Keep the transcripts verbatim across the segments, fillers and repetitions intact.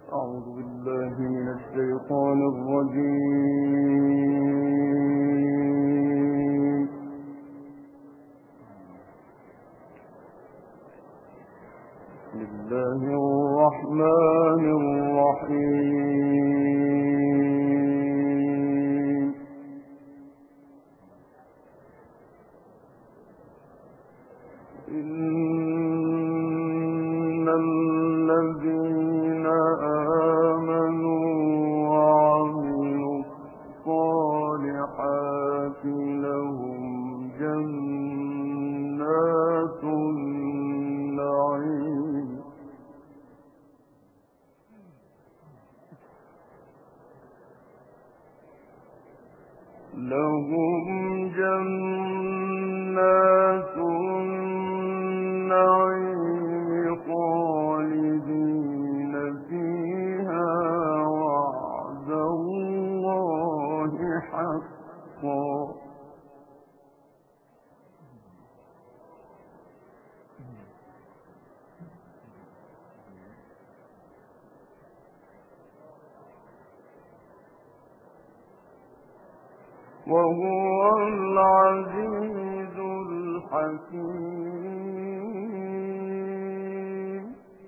أعوذ بالله من الشيطان الرجيم. بسم الله الرحمن الرحيم. إن الذين آمنوا وعملوا الصالحات لهم جنات النعيم لهم جنات النعيم خالدين فيها وعد الله حقا وهو العزيز الحكيم.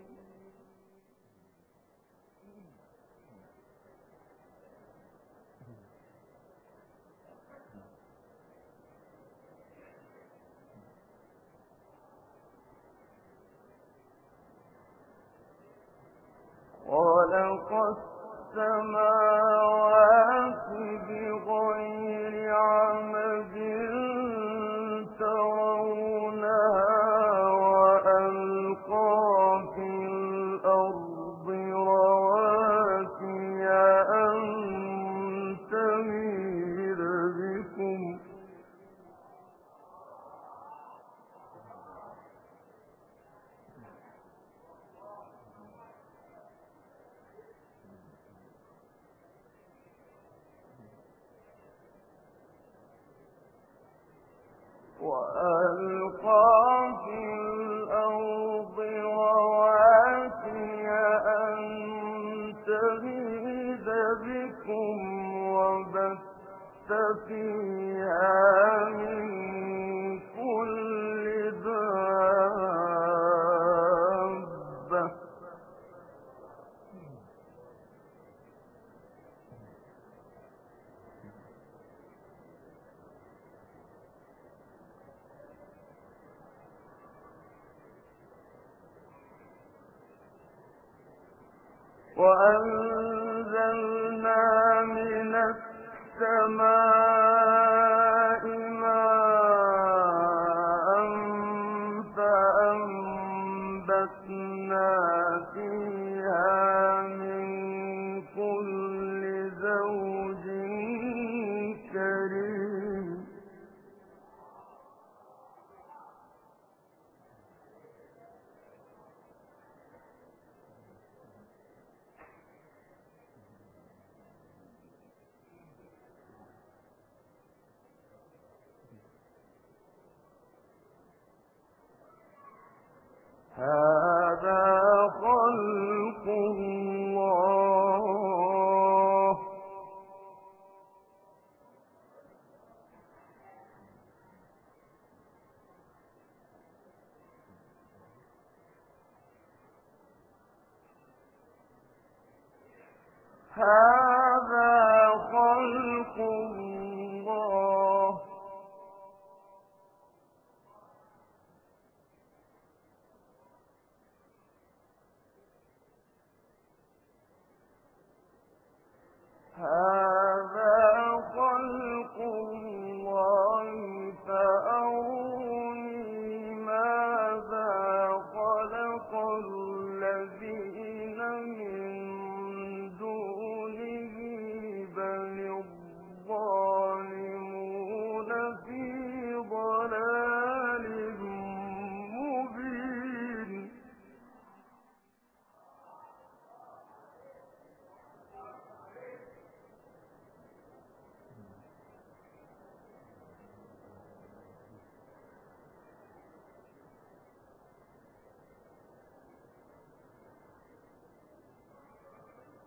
خلق السماوات بغير عمد ترونها وألقى في الأرض رواسي أن تميد بكم وألقى في الأرض رواسي أن تميد بكم وبث فيها من كل دابة وأنزلنا من السماء ماء فأنبتنا فيها من كل زوج كريم. هذا خلق الله هذا خلق الله هذا خلق الله فأروني ماذا خلق الذين من دونه بل الظالمون في ضلال مبين.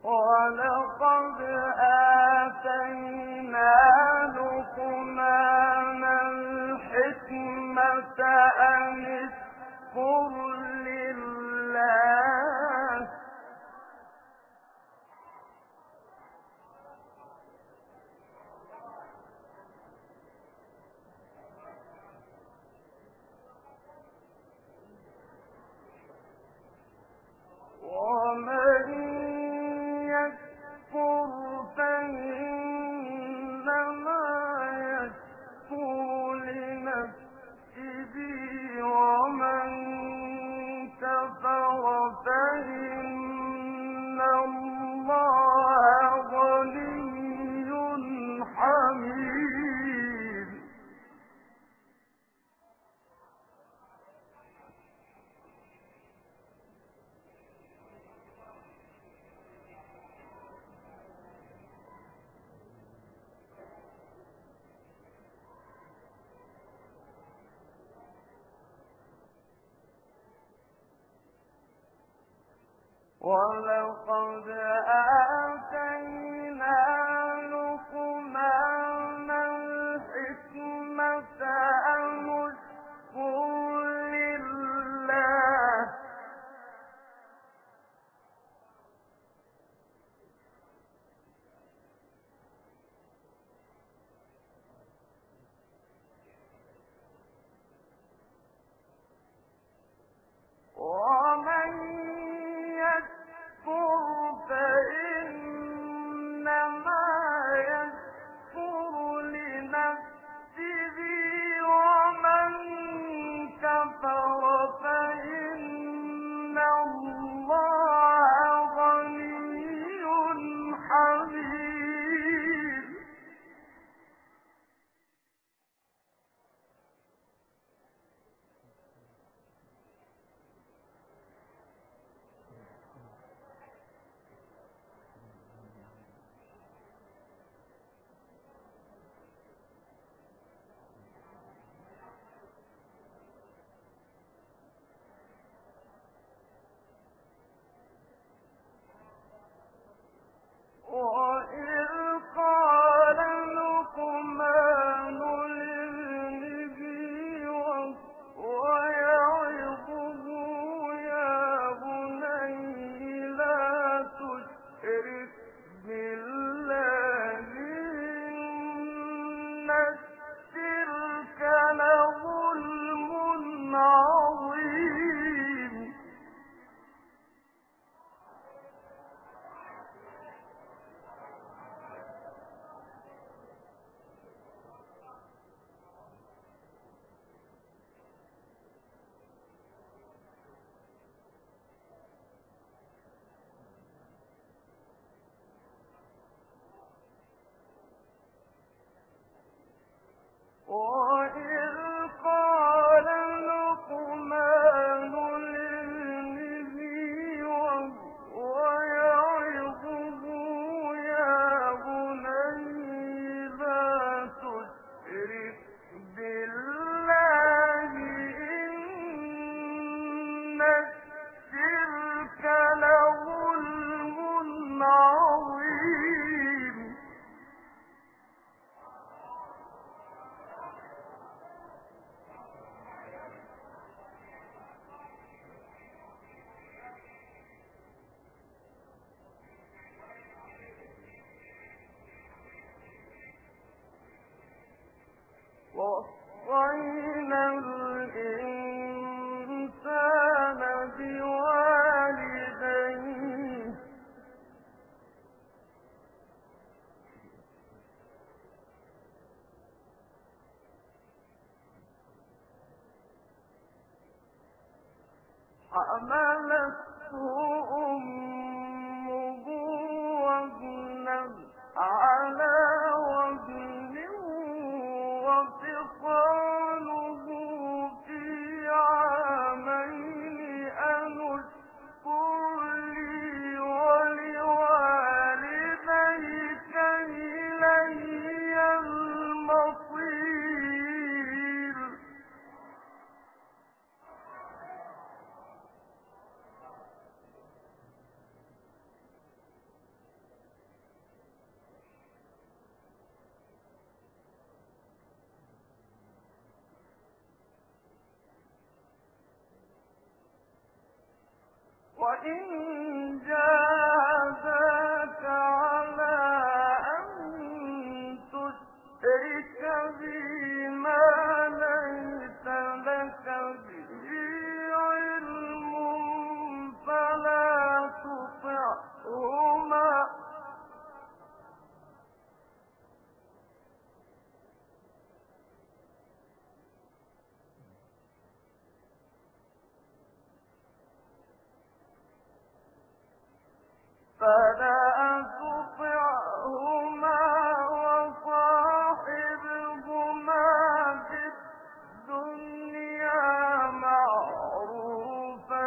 ولقد آتينا لقمان الحكمة أن اشكر لله ومن يكفر فإنما يكفر لنفسه ومن كفر فإن الله غني حميد ولقد آتينا لقمان الحكمة أن اشكر لله ومن يكفر فإنما يكفر لنفسه ومن كفر فإن الله غني حميد وإذ قال لقمان لابنه وهو يعظه يا بني لا تشرك بالله إن الشرك لظلم عظيم وإذ قال لقمان لابنه وهو يعظه يا بني لا تشرك بالله إن الشرك لظلم عظيم وصينا الإنسان بوالديه حملته أمه وهنا على وهن وفصاله في عامين أن اشكر لي ولوالديك إلي المصير. فلا تطعهما وصاحبهما في الدنيا معروفا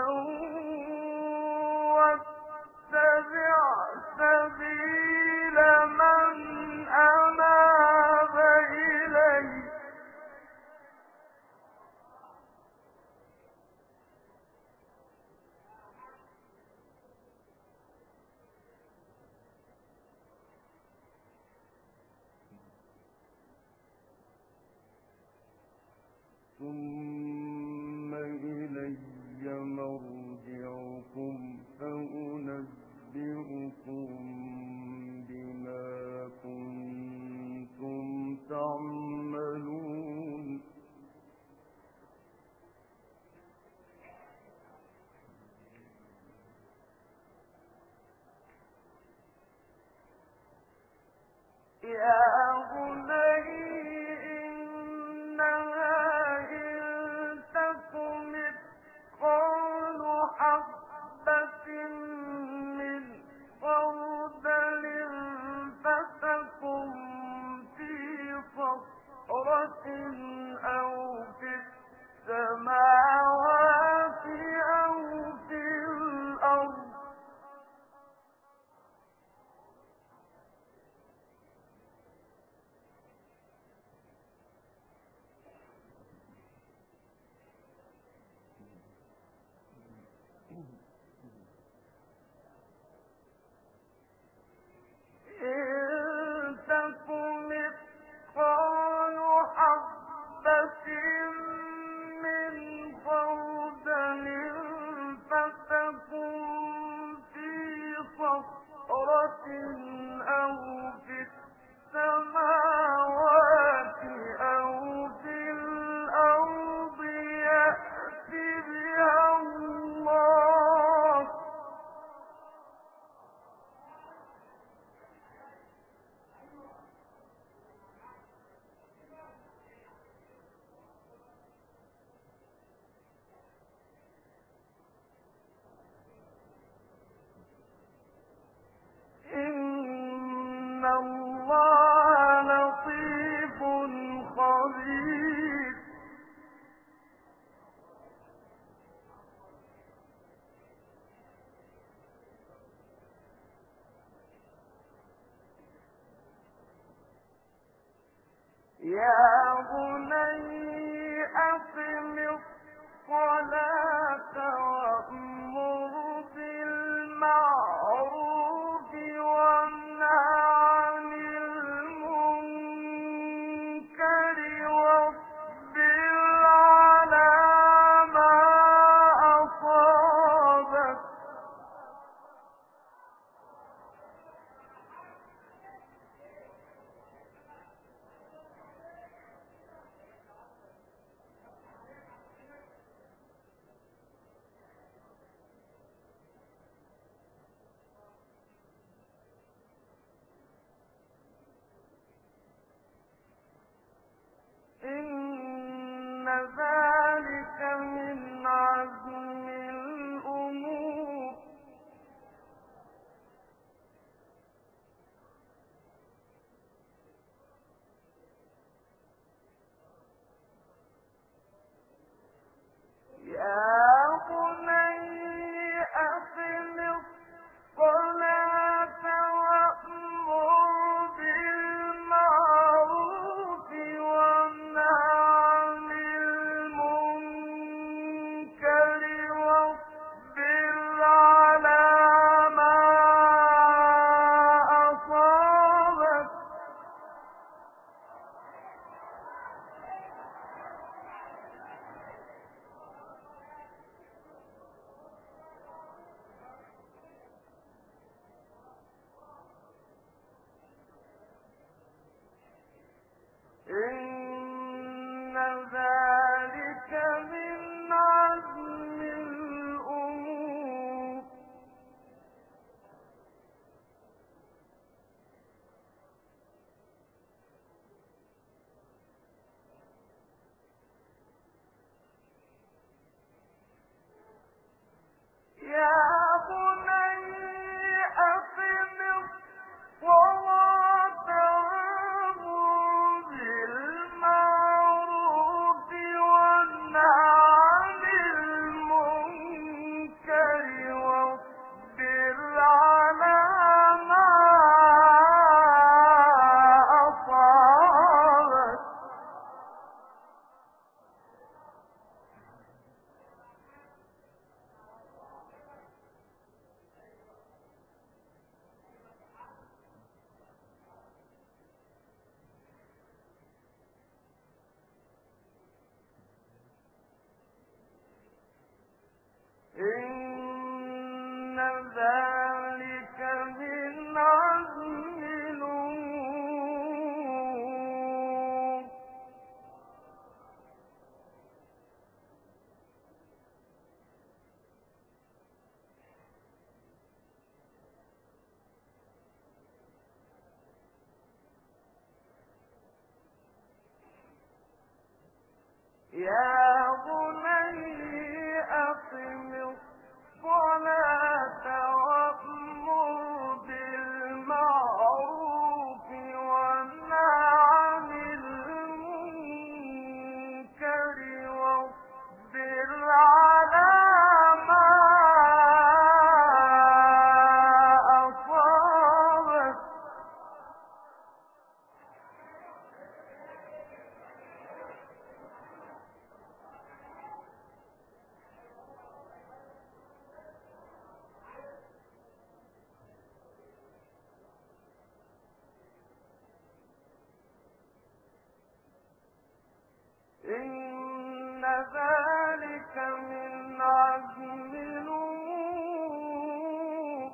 واتبع سبيل من أناب إلي ثم إلي مرجعكم فأنبئكم بما كنتم تعملون يا بني إنها إن تك مثقال حبة من خردل فتكن في صخرة أو في السماوات أو في الأرض إن تك مثقال حبة من خردل فتكن في صخرة أو في السماوات أو في الأرض يأت بها الله إن الله لطيف خبير يا بني أقم الصلاة وأمر بالمعروف وانه عن المنكر واصبر على ما أصابك إن ذلك من عزم الأمور. يا بني أقم الصلاة وأمر بالمعروف وانه عن المنكر واصبر على ما أصابك. إن ذلك من عزم الأمور.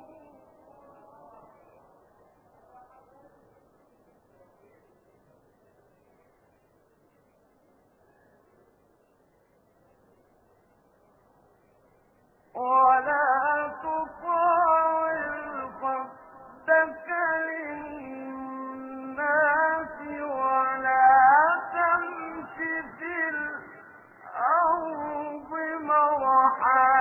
ولا تطاول خدك للناس ولا تمش في الأرض مرحا.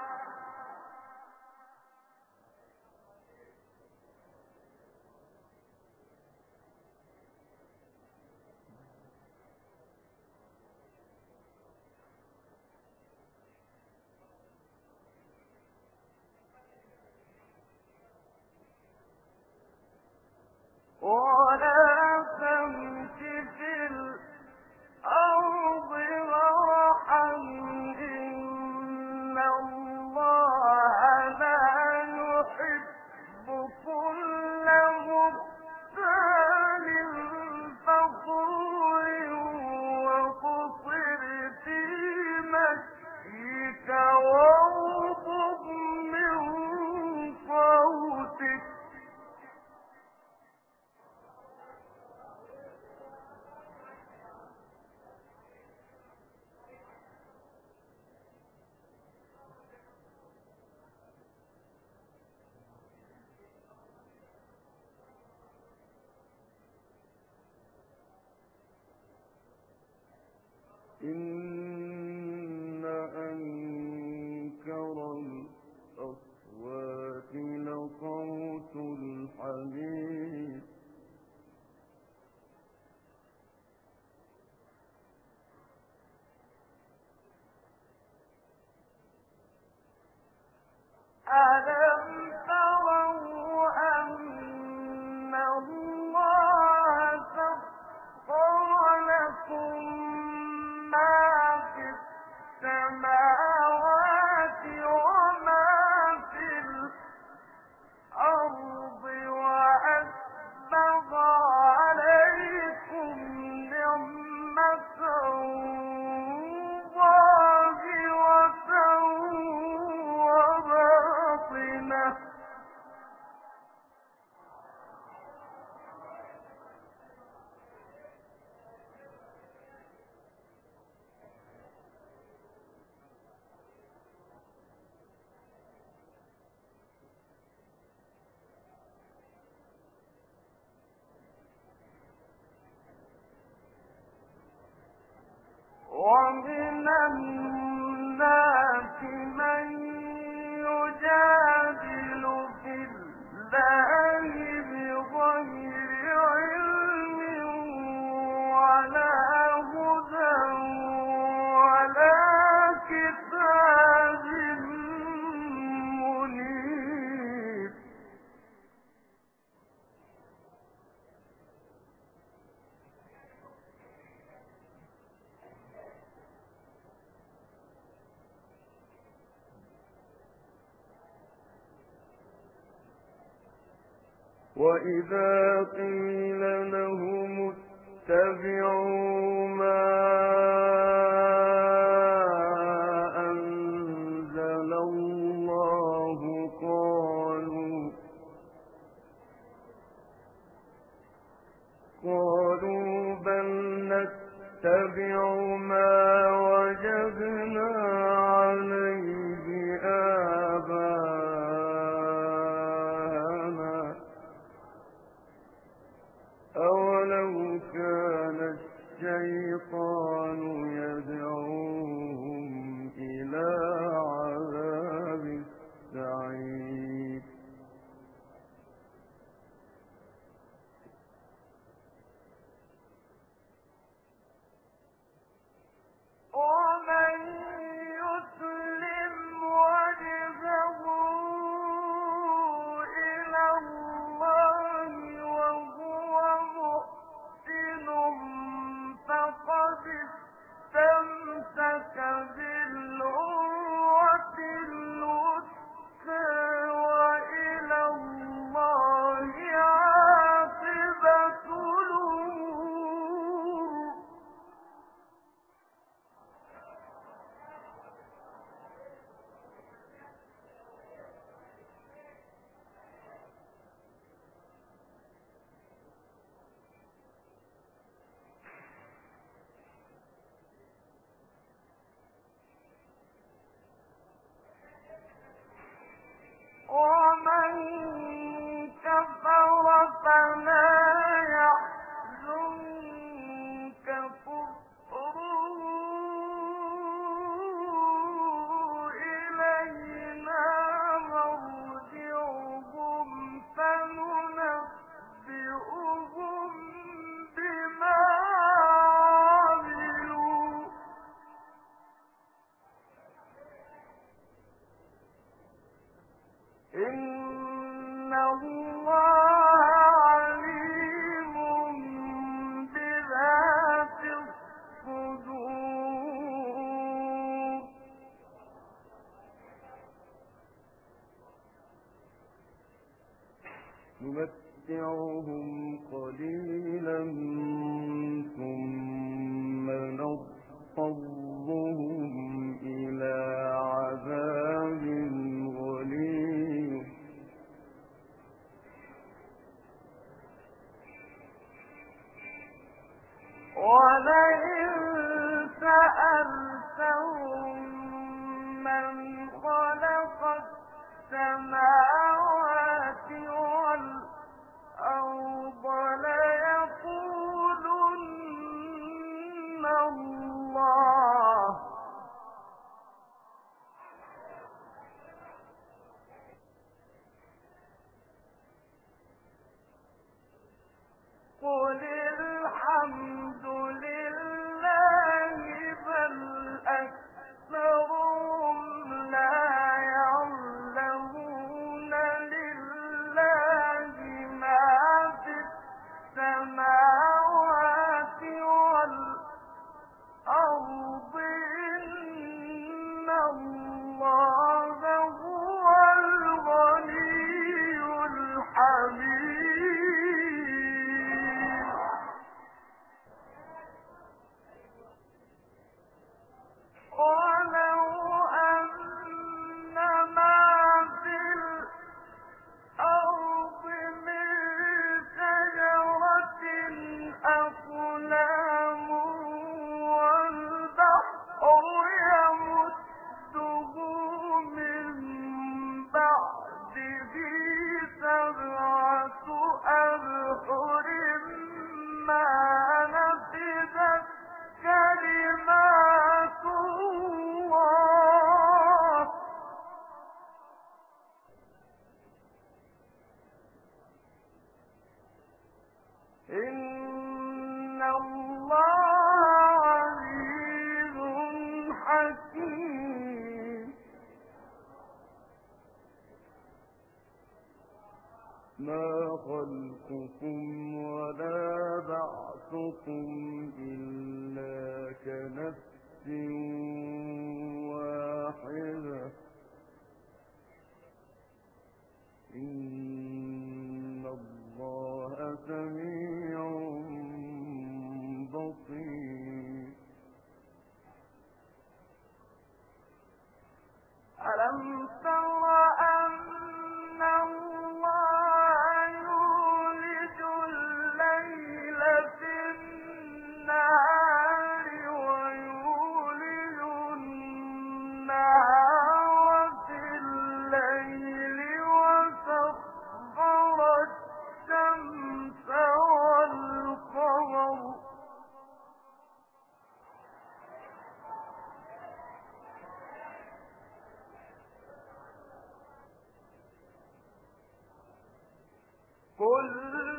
ولا تمش في الأرض مرحا إن الله لا يحب كل مختال فخور وقصر في مشيك واغضض من صوتك. إن أنكر الأصوات لصوت الحمير. ألم تروا أن الله سخر لكم ما في السماوات وما في الأرض وأسبغ عليكم نعمته ظاهرة وباطنة. ومن الناس من يجادل في الله بغير علم ولا هدى ولا كتاب منير. وإذا قيل لهم اتبعوا ما أنزل الله الله عليم بذات الصدور نمتعهم قليلا ثم نضطرهم إلى عذاب غليظ ولئن سألتهم من خلق السماوات والأرض ليقولن الله قل الحمد لله بل أكثرهم لا يعلمون لله ما في السماوات والأرض إن الله هو الغني الحميد ولو أن ما في الأرض من شجرة أقلام والبحر يمده من بعده سبعة أبحر ما نفدت كلمات الله إن الله عزيز حكيم ما خلقكم ولا بعثكم إلا كنفس واحدة إن الله سميع بصير ألم تر أن الله يولج الليل في النهار ويولج النهار في الليل وسخر الشمس والقمر كل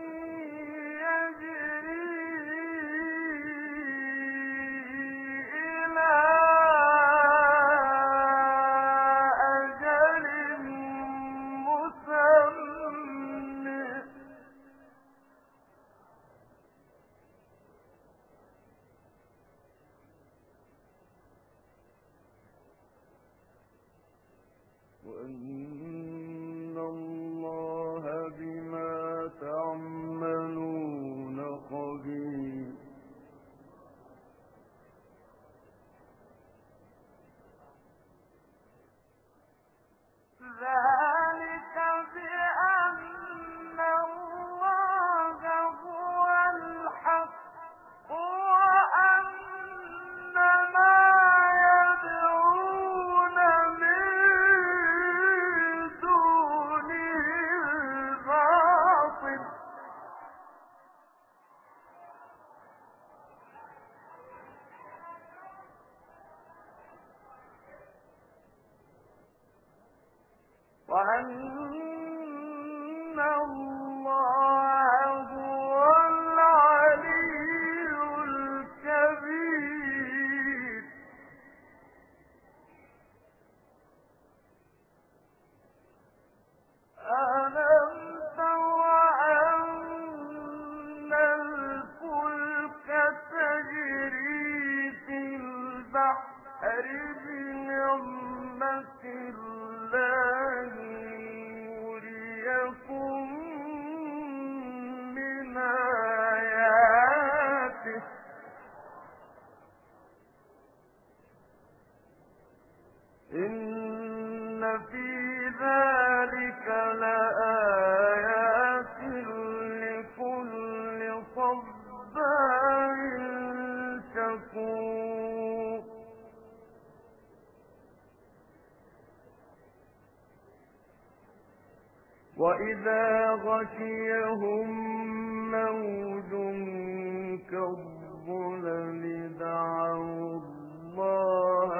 يجري إلى أجل مسمى وأن الله بما ليريكم من آياته إن في ذلك لآيات لكل صبار شكور وإذا غشيهم موج كالظلل دعوا الله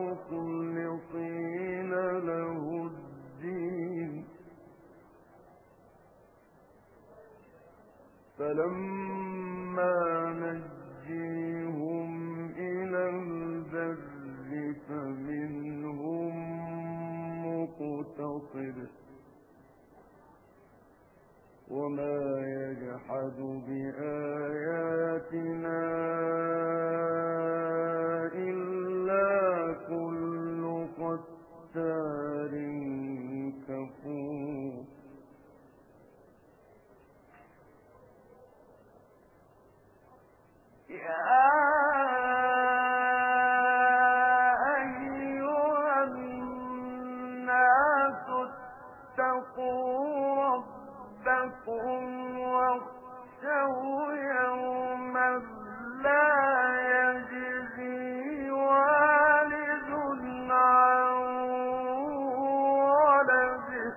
مخلصين له الدين فلما نجيهم إلى البر فمنهم مقتصد وما يجحد بآياتنا إلا كل ختار كفور يا أيها الناس اتقوا ربكم واخشوا يوما لا يجزي والد عن ولده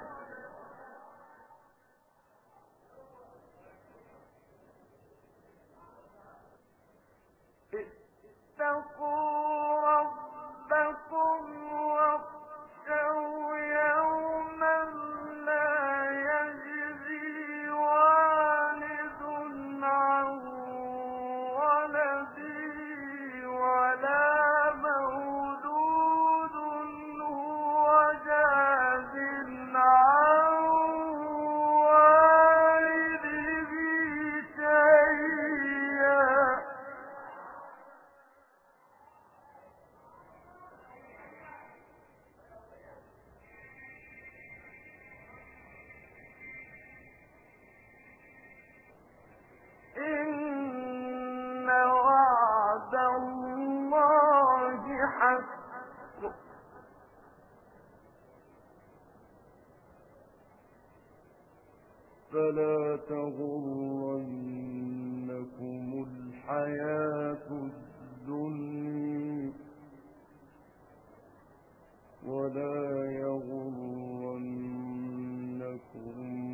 اتقوا ربكم واخشوا يوما لا يجزي والد عن ولده ولا مولود هو جاز عن والده شيئا إن وعد الله حق فلا تغرنكم الحياة الدنيا ولا يغرنكم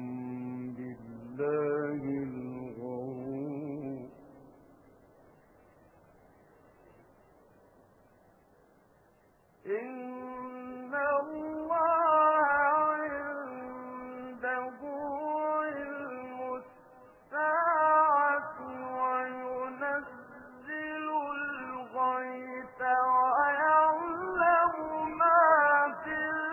بالله الغرور إن الله عنده علم الساعة وينزل الغيث ويعلم ما في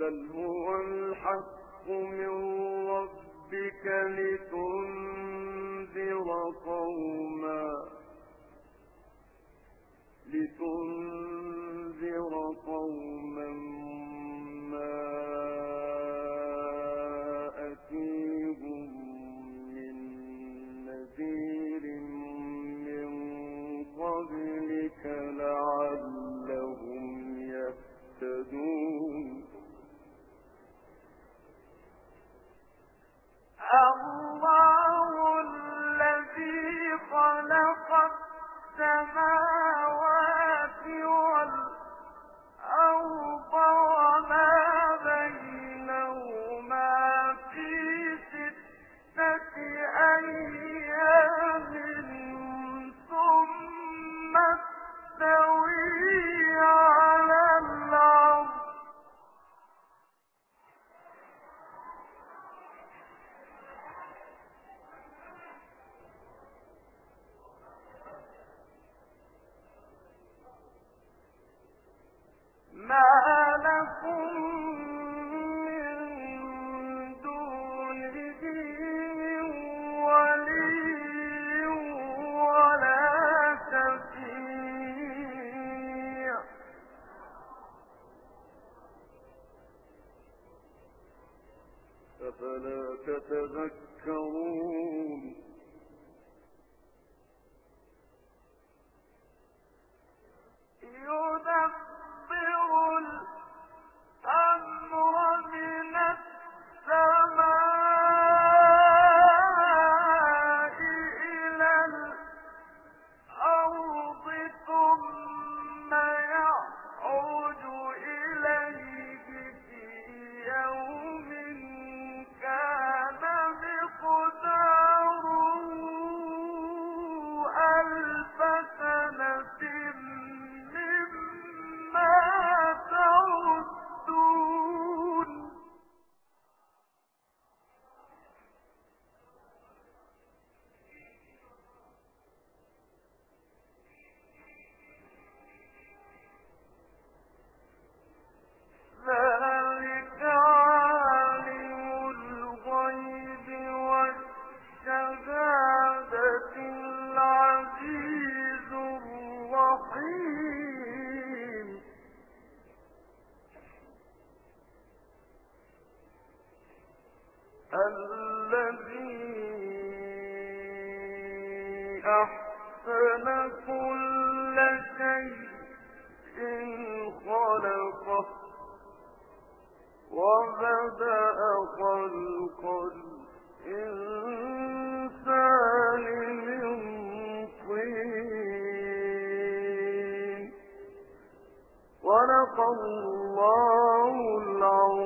بل هو الحق من ربك لتنذر قوما لتنذر قوما ما أتيهم من نذير من قبلك لعلهم يهتدون. الله الذي خلق السماوات والأرض وما بينهما في ستة أيام ثم استوى على العرش ما لكم من دونه من ولي ولا شفيع أفلا تتذكرون. يدبر الأمر من السماء إلى الأرض ثم يعرج إليه في يوم كان مقداره ألف سنة مما تعدون. ذلك عالم الغيب والشهادة العزيز الرحيم. الذي أحسن كل شيء خلقه وبدأ خلق الإنسان من طين. صدق الله العظيم.